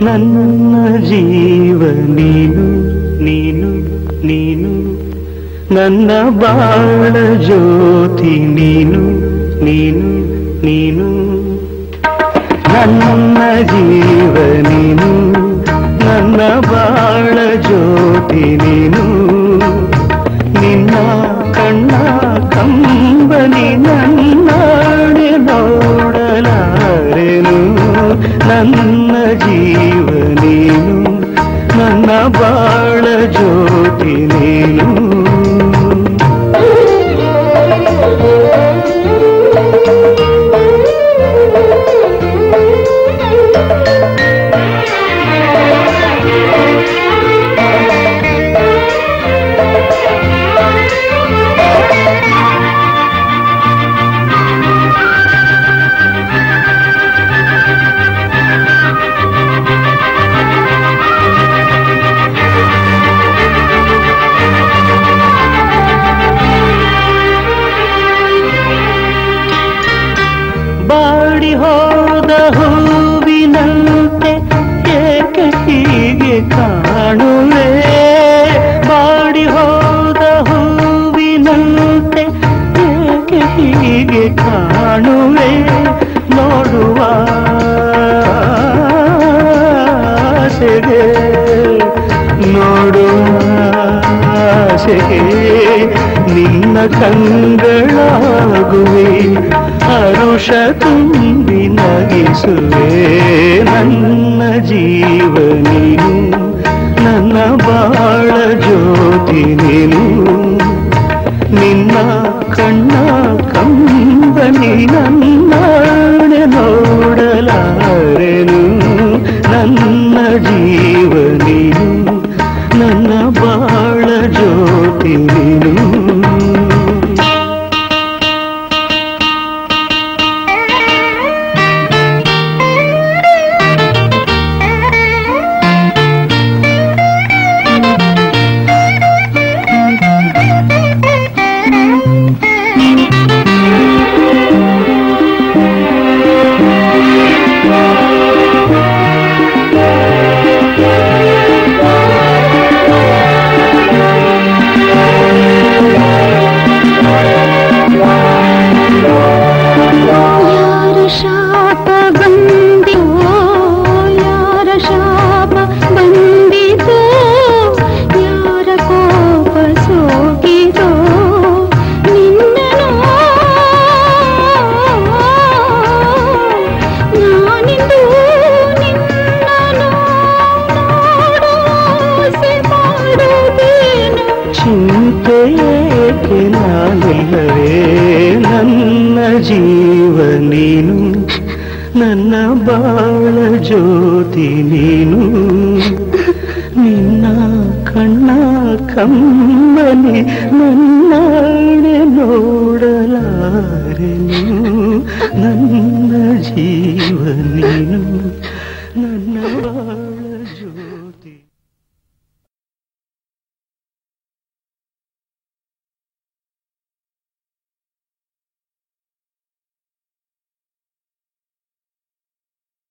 ನನ್ನ ಜೀವ ನೀನು ನೀನು ನೀನು, ನನ್ನ ಬಾಳ ಜ್ಯೋತಿ ನೀನು ನೀನು ನೀನು, ನನ್ನ ಜೀವ ನೀನು, ನನ್ನ ಬಾಳ ಜ್ಯೋತಿ ನೀನು, ನಿನ್ನ ಕಣ್ಣ ಕಂಬನಿ ನನ್ನಾಣೆ ನೋಡಲಾರೆನು, ನನ್ನ ಜೀವ ನೀನು, ನನ್ನ ಬಾಳ ಜ್ಯೋತಿ ನೀನು. ಬಾಡಿ ಹೋದ ಹೂವಿನಂತೆ ಏಕೆ ಹೀಗೆ ಕಾಣುವೆ, ಬಾಡಿ ಹೋದ ಹೂವಿನಂತೆ ಏಕೆ ಹೀಗೆ ಕಾಣುವೆ, ನೋಡುವ ಆಸೆಗೆ ನೋಡುವ ಆಸೆಗೆ ನಿನ್ನ ಕಂಗಳಾಗುವೆ, ಹರುಷ ತುಂಬಿ ನಗಿಸುವೆ, ನನ್ನ ಜೀವ ನೀನು, ನನ್ನ ಬಾಳ ಜ್ಯೋತಿ ನೀನು, ನಿನ್ನ ಕಣ್ಣ ಕಂಬನಿ ನನ್ನಾಣೆ ನೋಡಲಾರೆನು, ನನ್ನ ಜೀವ ನೀನು, ನನ್ನ ಬಾಳ ಜ್ಯೋತಿ ನೀನು. ಚಿಂತೆಯೇಕೆ ನಾನಿಲ್ಲವೇ, ನನ್ನ ಜೀವ ನೀನು, ನನ್ನ ಬಾಳ ಜ್ಯೋತಿ ನೀನು, ನಿನ್ನ ಕಣ್ಣ ಕಮ್ಮನಿ ನನ್ನಾಣೆ ನೋಡಲಾರೆನು, ನನ್ನ ಜೀವ ನೀನು, ನನ್ನ ಬಾಳ